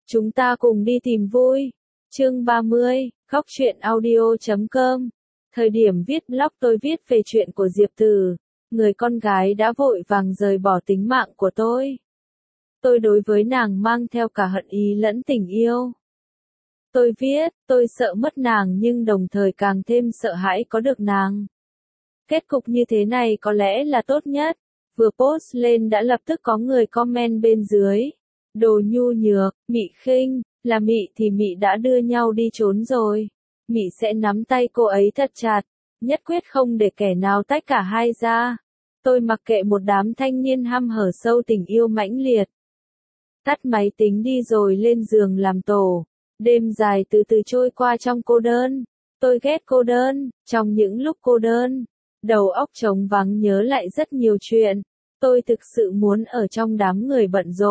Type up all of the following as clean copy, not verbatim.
Chúng ta cùng đi tìm vui. Chương 30, Góc truyện audio.com. Thời điểm viết blog tôi viết về chuyện của Diệp Từ, người con gái đã vội vàng rời bỏ tính mạng của tôi. Tôi đối với nàng mang theo cả hận ý lẫn tình yêu. Tôi viết, tôi sợ mất nàng nhưng đồng thời càng thêm sợ hãi có được nàng. Kết cục như thế này có lẽ là tốt nhất. Vừa post lên đã lập tức có người comment bên dưới. Đồ nhu nhược, Mị khinh, là Mị thì Mị đã đưa nhau đi trốn rồi. Mị sẽ nắm tay cô ấy thật chặt, nhất quyết không để kẻ nào tách cả hai ra. Tôi mặc kệ một đám thanh niên hăm hở sâu tình yêu mãnh liệt. Tắt máy tính đi rồi lên giường làm tổ. Đêm dài từ từ trôi qua trong cô đơn. Tôi ghét cô đơn, trong những lúc cô đơn. Đầu óc trống vắng nhớ lại rất nhiều chuyện. Tôi thực sự muốn ở trong đám người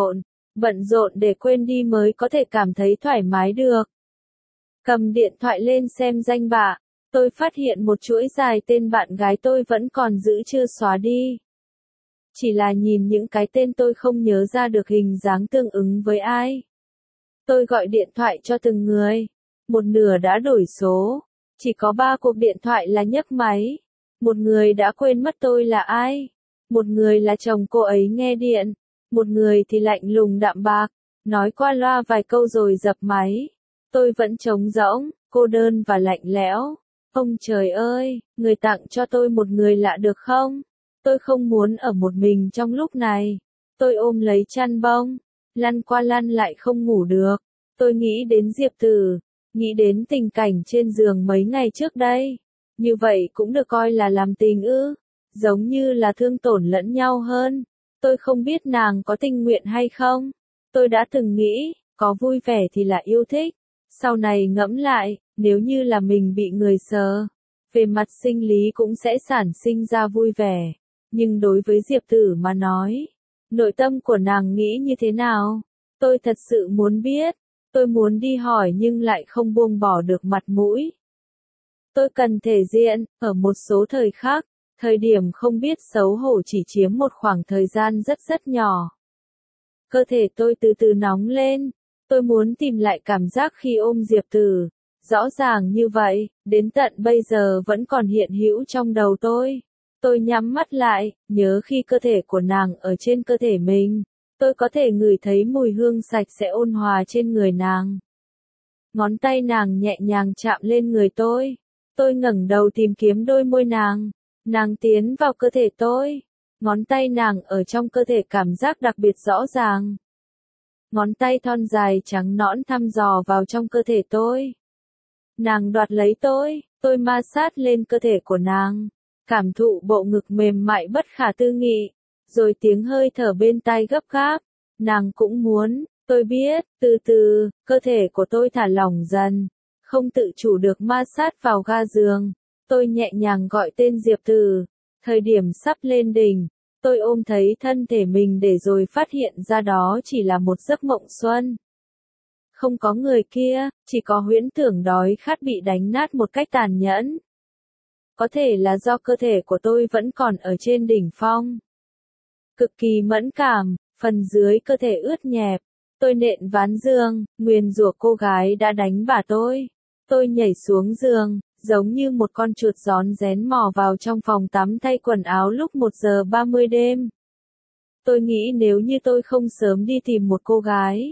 bận rộn để quên đi mới có thể cảm thấy thoải mái được. Cầm điện thoại lên xem danh bạ, tôi phát hiện một chuỗi dài tên bạn gái tôi vẫn còn giữ chưa xóa đi. Chỉ là nhìn những cái tên tôi không nhớ ra được hình dáng tương ứng với ai. Tôi gọi điện thoại cho từng người. Một nửa đã đổi số. Chỉ có 3 cuộc điện thoại là nhấc máy. Một người đã quên mất tôi là ai. Một người là chồng cô ấy nghe điện. Một người thì lạnh lùng đạm bạc, nói qua loa vài câu rồi dập máy. Tôi vẫn trống rỗng, cô đơn và lạnh lẽo. Ông trời ơi, người tặng cho tôi một người lạ được không? Tôi không muốn ở một mình trong lúc này. Tôi ôm lấy chăn bông, lăn qua lăn lại không ngủ được. Tôi nghĩ đến Diệp Từ, nghĩ đến tình cảnh trên giường mấy ngày trước đây. Như vậy cũng được coi là làm tình ư? Giống như là thương tổn lẫn nhau hơn. Tôi không biết nàng có tình nguyện hay không. Tôi đã từng nghĩ, có vui vẻ thì là yêu thích. Sau này ngẫm lại, nếu như là mình bị người sờ, về mặt sinh lý cũng sẽ sản sinh ra vui vẻ. Nhưng đối với Diệp Tử mà nói, nội tâm của nàng nghĩ như thế nào? Tôi thật sự muốn biết. Tôi muốn đi hỏi nhưng lại không buông bỏ được mặt mũi. Tôi cần thể diện, ở một số thời khắc. Thời điểm không biết xấu hổ chỉ chiếm một khoảng thời gian rất nhỏ. Cơ thể tôi từ từ nóng lên. Tôi muốn tìm lại cảm giác khi ôm Diệp Từ. Rõ ràng như vậy, đến tận bây giờ vẫn còn hiện hữu trong đầu tôi. Tôi nhắm mắt lại, nhớ khi cơ thể của nàng ở trên cơ thể mình. Tôi có thể ngửi thấy mùi hương sạch sẽ ôn hòa trên người nàng. Ngón tay nàng nhẹ nhàng chạm lên người tôi. Tôi ngẩng đầu tìm kiếm đôi môi nàng. Nàng tiến vào cơ thể tôi. Ngón tay nàng ở trong cơ thể cảm giác đặc biệt rõ ràng. Ngón tay thon dài trắng nõn thăm dò vào trong cơ thể tôi. Nàng đoạt lấy tôi ma sát lên cơ thể của nàng. Cảm thụ bộ ngực mềm mại bất khả tư nghị. Rồi tiếng hơi thở bên tai gấp gáp. Nàng cũng muốn, tôi biết, từ từ, cơ thể của tôi thả lỏng dần. Không tự chủ được ma sát vào ga giường. Tôi nhẹ nhàng gọi tên Diệp Từ. Thời điểm sắp lên đỉnh, tôi ôm thấy thân thể mình để rồi phát hiện ra đó chỉ là một giấc mộng xuân. Không có người kia, chỉ có huyễn tưởng đói khát bị đánh nát một cách tàn nhẫn. Có thể là do cơ thể của tôi vẫn còn ở trên đỉnh phong. Cực kỳ mẫn cảm, phần dưới cơ thể ướt nhẹp. Tôi nện ván giường, nguyền rủa cô gái đã đánh bả tôi. Tôi nhảy xuống giường, giống như một con chuột rón rén mò vào trong phòng tắm thay quần áo lúc 1:30 đêm. Tôi nghĩ nếu như tôi không sớm đi tìm một cô gái,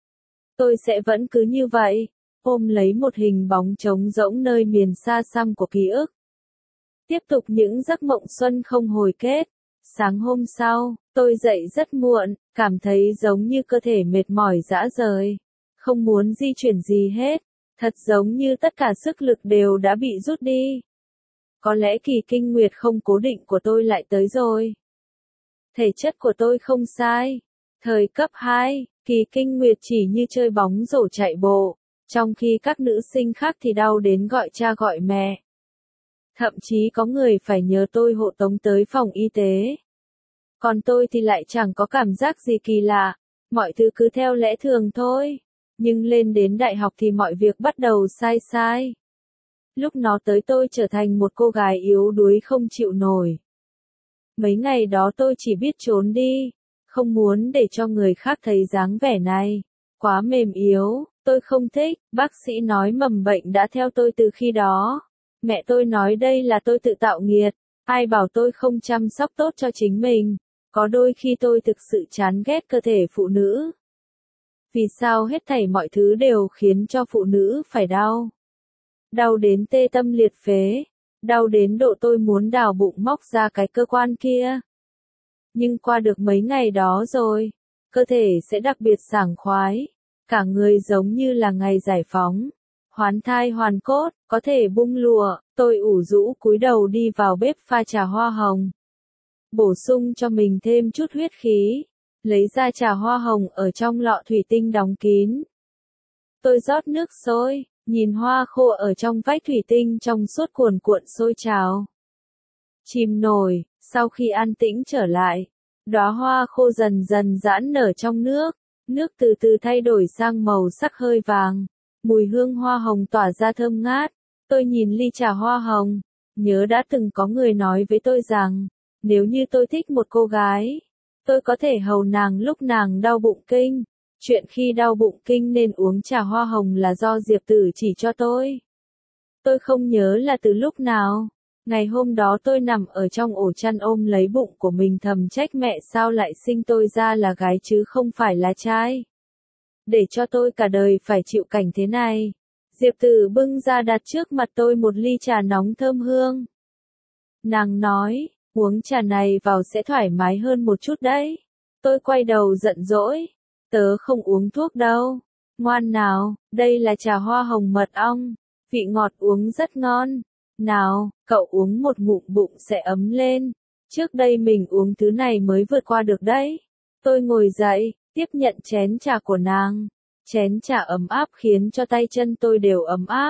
tôi sẽ vẫn cứ như vậy, ôm lấy một hình bóng trống rỗng nơi miền xa xăm của ký ức. Tiếp tục những giấc mộng xuân không hồi kết. Sáng hôm sau, tôi dậy rất muộn, cảm thấy giống như cơ thể mệt mỏi rã rời. Không muốn di chuyển gì hết. Thật giống như tất cả sức lực đều đã bị rút đi. Có lẽ kỳ kinh nguyệt không cố định của tôi lại tới rồi. Thể chất của tôi không sai. Thời cấp 2, kỳ kinh nguyệt chỉ như chơi bóng rổ chạy bộ. Trong khi các nữ sinh khác thì đau đến gọi cha gọi mẹ. Thậm chí có người phải nhờ tôi hộ tống tới phòng y tế. Còn tôi thì lại chẳng có cảm giác gì kỳ lạ. Mọi thứ cứ theo lẽ thường thôi. Nhưng lên đến đại học thì mọi việc bắt đầu sai. Lúc nó tới tôi trở thành một cô gái yếu đuối không chịu nổi. Mấy ngày đó tôi chỉ biết trốn đi. Không muốn để cho người khác thấy dáng vẻ này. Quá mềm yếu, tôi không thích, bác sĩ nói mầm bệnh đã theo tôi từ khi đó. Mẹ tôi nói đây là tôi tự tạo nghiệt, ai bảo tôi không chăm sóc tốt cho chính mình. Có đôi khi tôi thực sự chán ghét cơ thể phụ nữ. Vì sao hết thảy mọi thứ đều khiến cho phụ nữ phải đau? Đau đến tê tâm liệt phế, đau đến độ tôi muốn đào bụng móc ra cái cơ quan kia. Nhưng qua được mấy ngày đó rồi, cơ thể sẽ đặc biệt sảng khoái, cả người giống như là ngày giải phóng, hoán thai hoàn cốt, có thể bung lụa. Tôi ủ rũ cúi đầu đi vào bếp pha trà hoa hồng, bổ sung cho mình thêm chút huyết khí, lấy ra trà hoa hồng ở trong lọ thủy tinh đóng kín. Tôi rót nước sôi, nhìn hoa khô ở trong vách thủy tinh trong suốt cuồn cuộn sôi trào. Chìm nổi, sau khi an tĩnh trở lại, đóa hoa khô dần dần giãn nở trong nước, nước từ từ thay đổi sang màu sắc hơi vàng, mùi hương hoa hồng tỏa ra thơm ngát. Tôi nhìn ly trà hoa hồng, nhớ đã từng có người nói với tôi rằng, nếu như tôi thích một cô gái, tôi có thể hầu nàng lúc nàng đau bụng kinh. Chuyện khi đau bụng kinh nên uống trà hoa hồng là do Diệp Tử chỉ cho tôi. Tôi không nhớ là từ lúc nào. Ngày hôm đó tôi nằm ở trong ổ chăn ôm lấy bụng của mình thầm trách mẹ sao lại sinh tôi ra là gái chứ không phải là trai. Để cho tôi cả đời phải chịu cảnh thế này. Diệp Tử bưng ra đặt trước mặt tôi một ly trà nóng thơm hương. Nàng nói, uống trà này vào sẽ thoải mái hơn một chút đấy. Tôi quay đầu giận dỗi. Tớ không uống thuốc đâu. Ngoan nào, đây là trà hoa hồng mật ong. Vị ngọt uống rất ngon. Nào, cậu uống một ngụm bụng sẽ ấm lên. Trước đây mình uống thứ này mới vượt qua được đấy. Tôi ngồi dậy, tiếp nhận chén trà của nàng. Chén trà ấm áp khiến cho tay chân tôi đều ấm áp.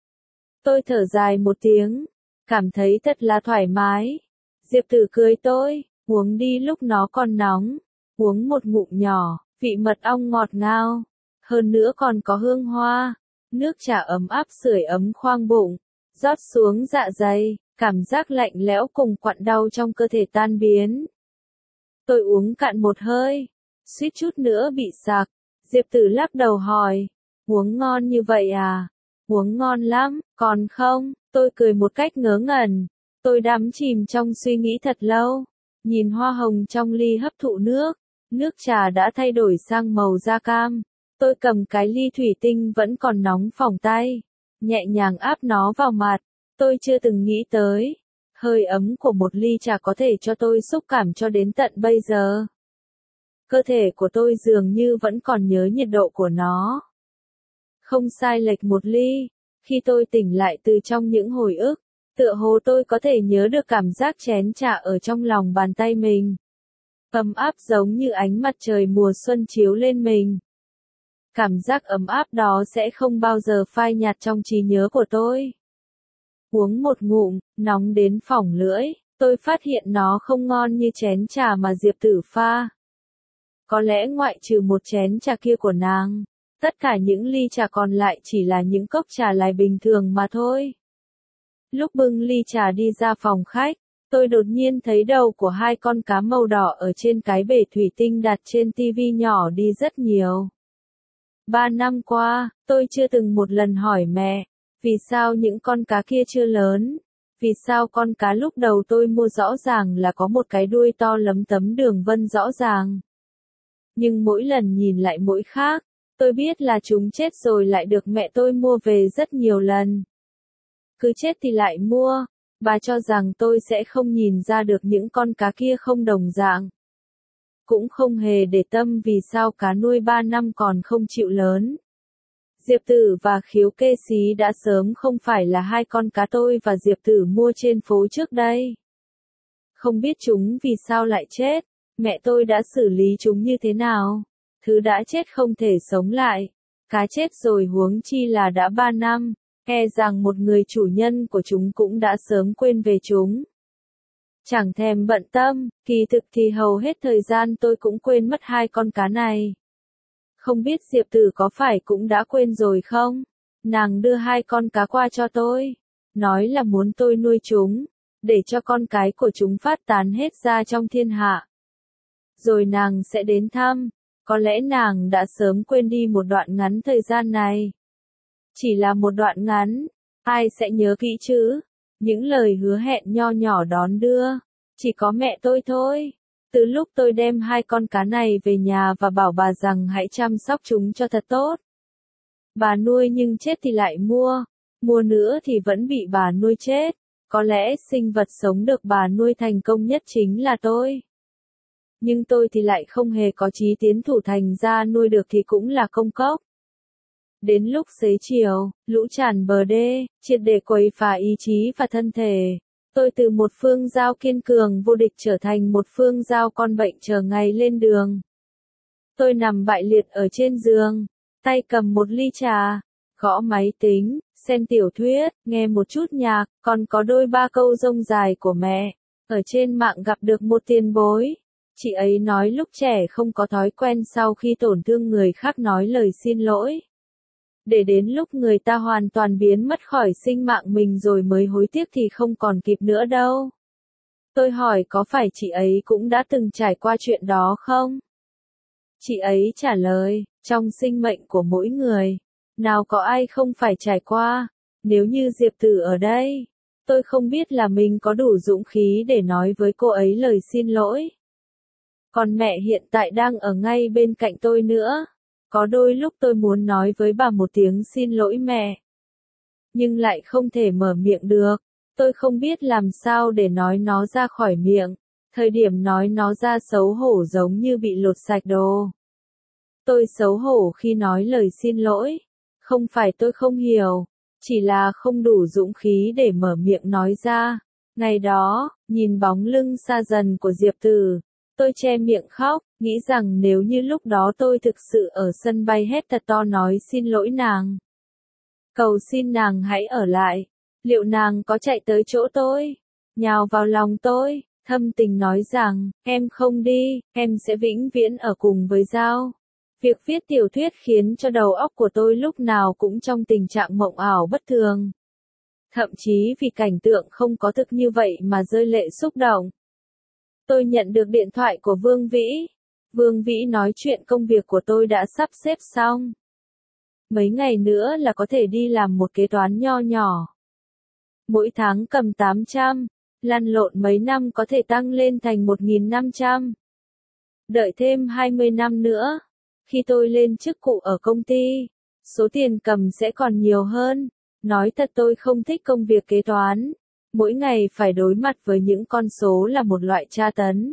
Tôi thở dài một tiếng, cảm thấy thật là thoải mái. Diệp Tử cười tôi, uống đi lúc nó còn nóng. Uống một ngụm nhỏ, vị mật ong ngọt ngào. Hơn nữa còn có hương hoa. Nước trà ấm áp sưởi ấm khoang bụng. Rót xuống dạ dày, cảm giác lạnh lẽo cùng quặn đau trong cơ thể tan biến. Tôi uống cạn một hơi, suýt chút nữa bị sặc. Diệp Tử lắc đầu hỏi, uống ngon như vậy à? Uống ngon lắm, còn không? Tôi cười một cách ngớ ngẩn. Tôi đắm chìm trong suy nghĩ thật lâu, nhìn hoa hồng trong ly hấp thụ nước. Nước trà đã thay đổi sang màu da cam. Tôi cầm cái ly thủy tinh vẫn còn nóng phỏng tay, nhẹ nhàng áp nó vào mặt. Tôi chưa từng nghĩ tới, hơi ấm của một ly trà có thể cho tôi xúc cảm cho đến tận bây giờ. Cơ thể của tôi dường như vẫn còn nhớ nhiệt độ của nó. Không sai lệch một ly, khi tôi tỉnh lại từ trong những hồi ức, tựa hồ tôi có thể nhớ được cảm giác chén trà ở trong lòng bàn tay mình. Ấm áp giống như ánh mặt trời mùa xuân chiếu lên mình. Cảm giác ấm áp đó sẽ không bao giờ phai nhạt trong trí nhớ của tôi. Uống một ngụm, nóng đến phỏng lưỡi, tôi phát hiện nó không ngon như chén trà mà Diệp Tử pha. Có lẽ ngoại trừ một chén trà kia của nàng, tất cả những ly trà còn lại chỉ là những cốc trà lai bình thường mà thôi. Lúc bưng ly trà đi ra phòng khách, tôi đột nhiên thấy đầu của hai con cá màu đỏ ở trên cái bể thủy tinh đặt trên tivi nhỏ đi rất nhiều. 3 năm qua, tôi chưa từng một lần hỏi mẹ, vì sao những con cá kia chưa lớn? Vì sao con cá lúc đầu tôi mua rõ ràng là có một cái đuôi to lấm tấm đường vân rõ ràng. Nhưng mỗi lần nhìn lại mỗi khác, tôi biết là chúng chết rồi lại được mẹ tôi mua về rất nhiều lần. Cứ chết thì lại mua, bà cho rằng tôi sẽ không nhìn ra được những con cá kia không đồng dạng. Cũng không hề để tâm vì sao cá nuôi 3 năm còn không chịu lớn. Diệp Tử và Khiếu Kê Xí đã sớm không phải là hai con cá tôi và Diệp Tử mua trên phố trước đây. Không biết chúng vì sao lại chết, mẹ tôi đã xử lý chúng như thế nào. Thứ đã chết không thể sống lại, cá chết rồi huống chi là đã 3 năm, e rằng một người chủ nhân của chúng cũng đã sớm quên về chúng. Chẳng thèm bận tâm, kỳ thực thì hầu hết thời gian tôi cũng quên mất hai con cá này. Không biết Diệp Tử có phải cũng đã quên rồi không? Nàng đưa hai con cá qua cho tôi, nói là muốn tôi nuôi chúng, để cho con cái của chúng phát tán hết ra trong thiên hạ. Rồi nàng sẽ đến thăm, Có lẽ nàng đã sớm quên đi một đoạn ngắn thời gian này. Chỉ là một đoạn ngắn, ai sẽ nhớ kỹ chứ? Những lời hứa hẹn nho nhỏ đón đưa, chỉ có mẹ tôi thôi. Từ lúc tôi đem 2 con cá này về nhà và bảo bà rằng hãy chăm sóc chúng cho thật tốt. Bà nuôi nhưng chết thì lại mua nữa thì vẫn bị bà nuôi chết. Có lẽ sinh vật sống được bà nuôi thành công nhất chính là tôi. Nhưng tôi thì lại không hề có chí tiến thủ, thành ra nuôi được thì cũng là công cốc. Đến lúc xế chiều, lũ tràn bờ đê, triệt để quấy phá ý chí và thân thể. Tôi từ một phương dao kiên cường vô địch trở thành một phương dao con bệnh chờ ngày lên đường. Tôi nằm bại liệt ở trên giường, tay cầm một ly trà, gõ máy tính, xem tiểu thuyết, nghe một chút nhạc, còn có đôi ba câu rông dài của mẹ. Ở trên mạng gặp được một tiền bối. Chị ấy nói lúc trẻ không có thói quen sau khi tổn thương người khác nói lời xin lỗi. Để đến lúc người ta hoàn toàn biến mất khỏi sinh mạng mình rồi mới hối tiếc thì không còn kịp nữa đâu. Tôi hỏi có phải chị ấy cũng đã từng trải qua chuyện đó không? Chị ấy trả lời, trong sinh mệnh của mỗi người, nào có ai không phải trải qua. Nếu như Diệp Tử ở đây, tôi không biết là mình có đủ dũng khí để nói với cô ấy lời xin lỗi. Còn mẹ hiện tại đang ở ngay bên cạnh tôi nữa. Có đôi lúc tôi muốn nói với bà một tiếng xin lỗi mẹ. Nhưng lại không thể mở miệng được. Tôi không biết làm sao để nói nó ra khỏi miệng. Thời điểm nói nó ra xấu hổ giống như bị lột sạch đồ. Tôi xấu hổ khi nói lời xin lỗi. Không phải tôi không hiểu. Chỉ là không đủ dũng khí để mở miệng nói ra. Ngày đó, nhìn bóng lưng xa dần của Diệp Tử. Tôi che miệng khóc, nghĩ rằng nếu như lúc đó tôi thực sự ở sân bay hét thật to nói xin lỗi nàng. Cầu xin nàng hãy ở lại. Liệu nàng có chạy tới chỗ tôi? Nhào vào lòng tôi, thâm tình nói rằng, em không đi, em sẽ vĩnh viễn ở cùng với Giao. Việc viết tiểu thuyết khiến cho đầu óc của tôi lúc nào cũng trong tình trạng mộng ảo bất thường. Thậm chí vì cảnh tượng không có thực như vậy mà rơi lệ xúc động. Tôi nhận được điện thoại của Vương Vĩ. Vương Vĩ nói chuyện công việc của tôi đã sắp xếp xong. Mấy ngày nữa là có thể đi làm một kế toán nho nhỏ. Mỗi tháng cầm 800, lăn lộn mấy năm có thể tăng lên thành 1.500. Đợi thêm 20 năm nữa, khi tôi lên chức vụ ở công ty, số tiền cầm sẽ còn nhiều hơn. Nói thật tôi không thích công việc kế toán. Mỗi ngày phải đối mặt với những con số là một loại tra tấn.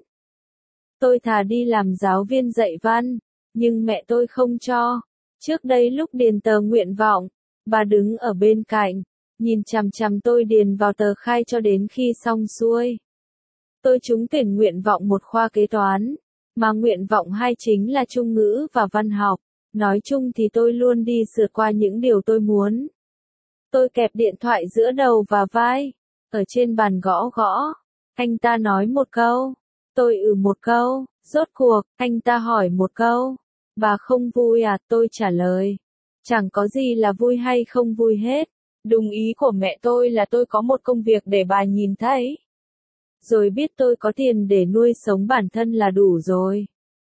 Tôi thà đi làm giáo viên dạy văn, nhưng mẹ tôi không cho. Trước đây lúc điền tờ nguyện vọng, bà đứng ở bên cạnh, nhìn chằm chằm tôi điền vào tờ khai cho đến khi xong xuôi. Tôi trúng tuyển nguyện vọng 1 khoa kế toán, mà nguyện vọng 2 chính là Trung ngữ và văn học. Nói chung thì tôi luôn đi sượt qua những điều tôi muốn. Tôi kẹp điện thoại giữa đầu và vai, ở trên bàn gõ gõ. Anh ta nói một câu, tôi một câu, rốt cuộc, anh ta hỏi một câu. Bà không vui à? Tôi trả lời. Chẳng có gì là vui hay không vui hết. Đúng ý của mẹ tôi là tôi có một công việc để bà nhìn thấy. Rồi biết tôi có tiền để nuôi sống bản thân là đủ rồi.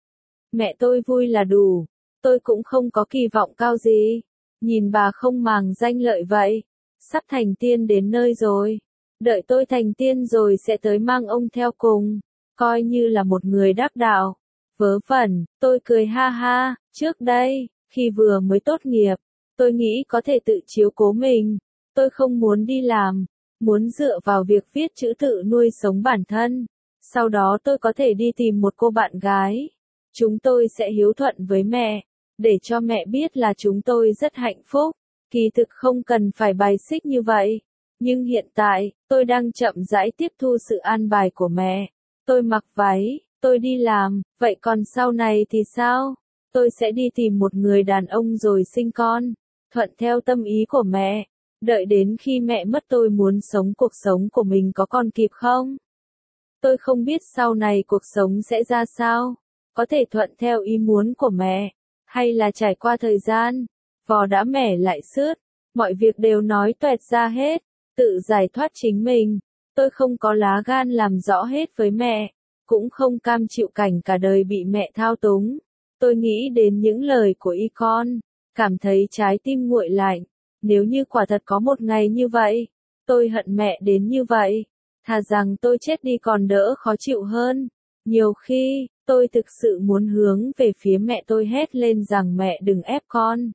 Mẹ tôi vui là đủ. Tôi cũng không có kỳ vọng cao gì. Nhìn bà không màng danh lợi vậy. Sắp thành tiên đến nơi rồi. Đợi tôi thành tiên rồi sẽ tới mang ông theo cùng. Coi như là một người đắc đạo. Vớ vẩn, tôi cười ha ha. Trước đây, khi vừa mới tốt nghiệp, tôi nghĩ có thể tự chiếu cố mình. Tôi không muốn đi làm. Muốn dựa vào việc viết chữ tự nuôi sống bản thân. Sau đó tôi có thể đi tìm một cô bạn gái. Chúng tôi sẽ hiếu thuận với mẹ. Để cho mẹ biết là chúng tôi rất hạnh phúc. Kỳ thực không cần phải bài xích như vậy. Nhưng hiện tại, tôi đang chậm rãi tiếp thu sự an bài của mẹ. Tôi mặc váy, tôi đi làm, vậy còn sau này thì sao? Tôi sẽ đi tìm một người đàn ông rồi sinh con. Thuận theo tâm ý của mẹ. Đợi đến khi mẹ mất tôi muốn sống cuộc sống của mình có còn kịp không? Tôi không biết sau này cuộc sống sẽ ra sao. Có thể thuận theo ý muốn của mẹ. Hay là trải qua thời gian. Vò đã mẻ lại sứt. Mọi việc đều nói toẹt ra hết. Tự giải thoát chính mình. Tôi không có lá gan làm rõ hết với mẹ. Cũng không cam chịu cảnh cả đời bị mẹ thao túng. Tôi nghĩ đến những lời của Icon, cảm thấy trái tim nguội lạnh. Nếu như quả thật có một ngày như vậy, tôi hận mẹ đến như vậy. Thà rằng tôi chết đi còn đỡ khó chịu hơn. Nhiều khi, tôi thực sự muốn hướng về phía mẹ tôi hét lên rằng mẹ đừng ép con.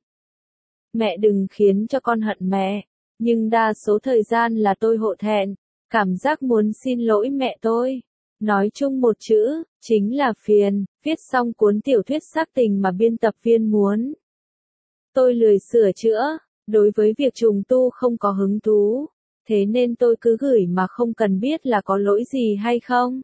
Mẹ đừng khiến cho con hận mẹ. Nhưng đa số thời gian là tôi hộ thẹn, cảm giác muốn xin lỗi mẹ tôi. Nói chung một chữ, chính là phiền, viết xong cuốn tiểu thuyết sắc tình mà biên tập viên muốn. Tôi lười sửa chữa, đối với việc trùng tu không có hứng thú, thế nên tôi cứ gửi mà không cần biết là có lỗi gì hay không.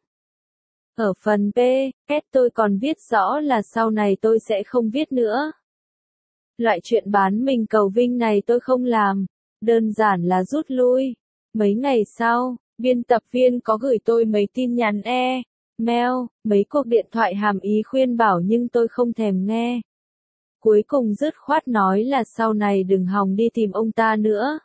Ở phần P, kết tôi còn viết rõ là sau này tôi sẽ không viết nữa. Loại chuyện bán mình cầu vinh này tôi không làm, đơn giản là rút lui. Mấy ngày sau, biên tập viên có gửi tôi mấy tin nhắn mail, mấy cuộc điện thoại hàm ý khuyên bảo nhưng tôi không thèm nghe. Cuối cùng dứt khoát nói là sau này đừng hòng đi tìm ông ta nữa.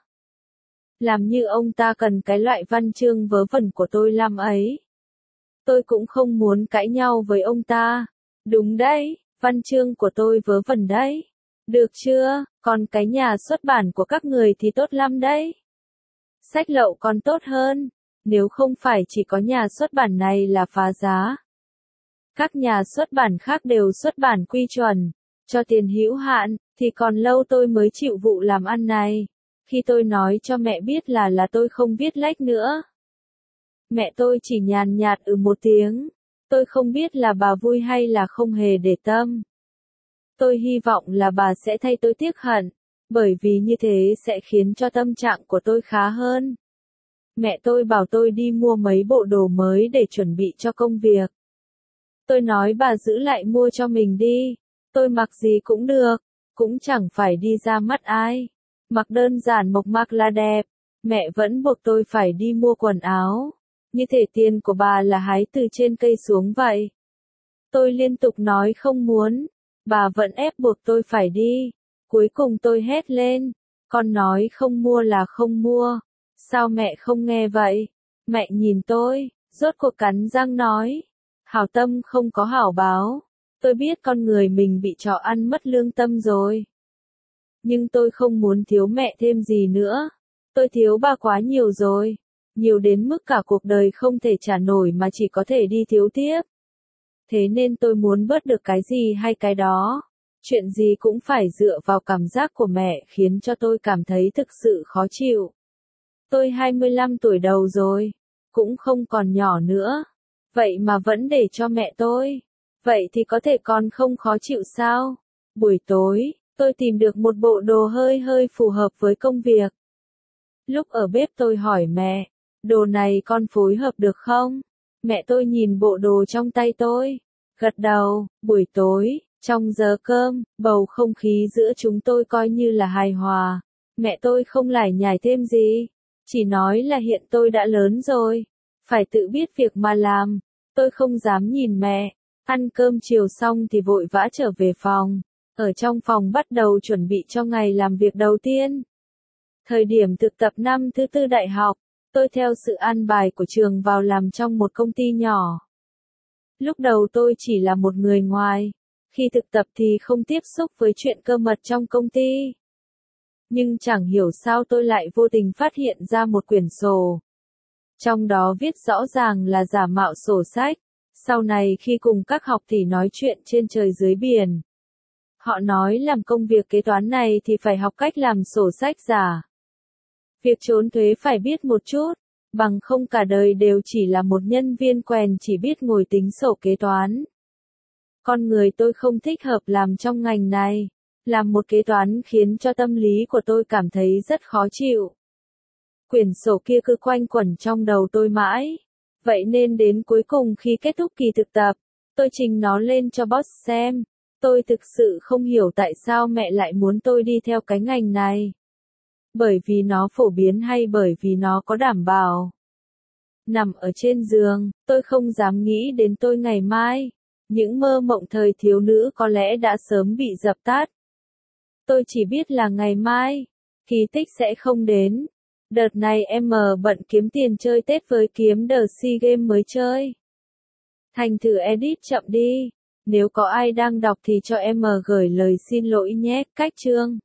Làm như ông ta cần cái loại văn chương vớ vẩn của tôi làm ấy. Tôi cũng không muốn cãi nhau với ông ta. Đúng đấy, văn chương của tôi vớ vẩn đấy. Được chưa, còn cái nhà xuất bản của các người thì tốt lắm đấy. Sách lậu còn tốt hơn, nếu không phải chỉ có nhà xuất bản này là phá giá. Các nhà xuất bản khác đều xuất bản quy chuẩn, cho tiền hữu hạn, thì còn lâu tôi mới chịu vụ làm ăn này. Khi tôi nói cho mẹ biết là tôi không viết lách nữa. Mẹ tôi chỉ nhàn nhạt một tiếng. Tôi không biết là bà vui hay là không hề để tâm. Tôi hy vọng là bà sẽ thay tôi tiếc hận, bởi vì như thế sẽ khiến cho tâm trạng của tôi khá hơn. Mẹ tôi bảo tôi đi mua mấy bộ đồ mới để chuẩn bị cho công việc. Tôi nói bà giữ lại mua cho mình đi, tôi mặc gì cũng được, cũng chẳng phải đi ra mắt ai. Mặc đơn giản mộc mạc là đẹp, mẹ vẫn buộc tôi phải đi mua quần áo. Như thể tiền của bà là hái từ trên cây xuống vậy. Tôi liên tục nói không muốn, bà vẫn ép buộc tôi phải đi. Cuối cùng tôi hét lên, con nói không mua là không mua. Sao mẹ không nghe vậy? Mẹ nhìn tôi, rốt cuộc cắn răng nói. Hảo tâm không có hảo báo. Tôi biết con người mình bị trò ăn mất lương tâm rồi. Nhưng tôi không muốn thiếu mẹ thêm gì nữa. Tôi thiếu bà quá nhiều rồi. Nhiều đến mức cả cuộc đời không thể trả nổi mà chỉ có thể đi thiếu tiếp. Thế nên tôi muốn bớt được cái gì hay cái đó. Chuyện gì cũng phải dựa vào cảm giác của mẹ khiến cho tôi cảm thấy thực sự khó chịu. Tôi 25 tuổi đầu rồi, cũng không còn nhỏ nữa. Vậy mà vẫn để cho mẹ tôi. Vậy thì có thể còn không khó chịu sao? Buổi tối, tôi tìm được một bộ đồ hơi phù hợp với công việc. Lúc ở bếp tôi hỏi mẹ, đồ này con phối hợp được không? Mẹ tôi nhìn bộ đồ trong tay tôi, gật đầu. Buổi tối, trong giờ cơm, bầu không khí giữa chúng tôi coi như là hài hòa. Mẹ tôi không lải nhải thêm gì, chỉ nói là hiện tôi đã lớn rồi, phải tự biết việc mà làm. Tôi không dám nhìn mẹ. Ăn cơm chiều xong thì vội vã trở về phòng. Ở trong phòng bắt đầu chuẩn bị cho ngày làm việc đầu tiên. Thời điểm thực tập năm thứ tư đại học, tôi theo sự an bài của trường vào làm trong một công ty nhỏ. Lúc đầu tôi chỉ là một người ngoài, khi thực tập thì không tiếp xúc với chuyện cơ mật trong công ty. Nhưng chẳng hiểu sao tôi lại vô tình phát hiện ra một quyển sổ. Trong đó viết rõ ràng là giả mạo sổ sách. Sau này khi cùng các học thì nói chuyện trên trời dưới biển. Họ nói làm công việc kế toán này thì phải học cách làm sổ sách giả. Việc trốn thuế phải biết một chút, bằng không cả đời đều chỉ là một nhân viên quèn chỉ biết ngồi tính sổ kế toán. Con người tôi không thích hợp làm trong ngành này. Làm một kế toán khiến cho tâm lý của tôi cảm thấy rất khó chịu. Quyển sổ kia cứ quanh quẩn trong đầu tôi mãi. Vậy nên đến cuối cùng khi kết thúc kỳ thực tập, tôi trình nó lên cho boss xem. Tôi thực sự không hiểu tại sao mẹ lại muốn tôi đi theo cái ngành này. Bởi vì nó phổ biến hay bởi vì nó có đảm bảo. Nằm ở trên giường, tôi không dám nghĩ đến tôi ngày mai. Những mơ mộng thời thiếu nữ có lẽ đã sớm bị dập tắt. Tôi chỉ biết là ngày mai, kỳ tích sẽ không đến. Đợt này em bận kiếm tiền chơi Tết với kiếm The SEA Games mới chơi. Thành thử edit chậm đi. Nếu có ai đang đọc thì cho em gửi lời xin lỗi nhé. Cách chương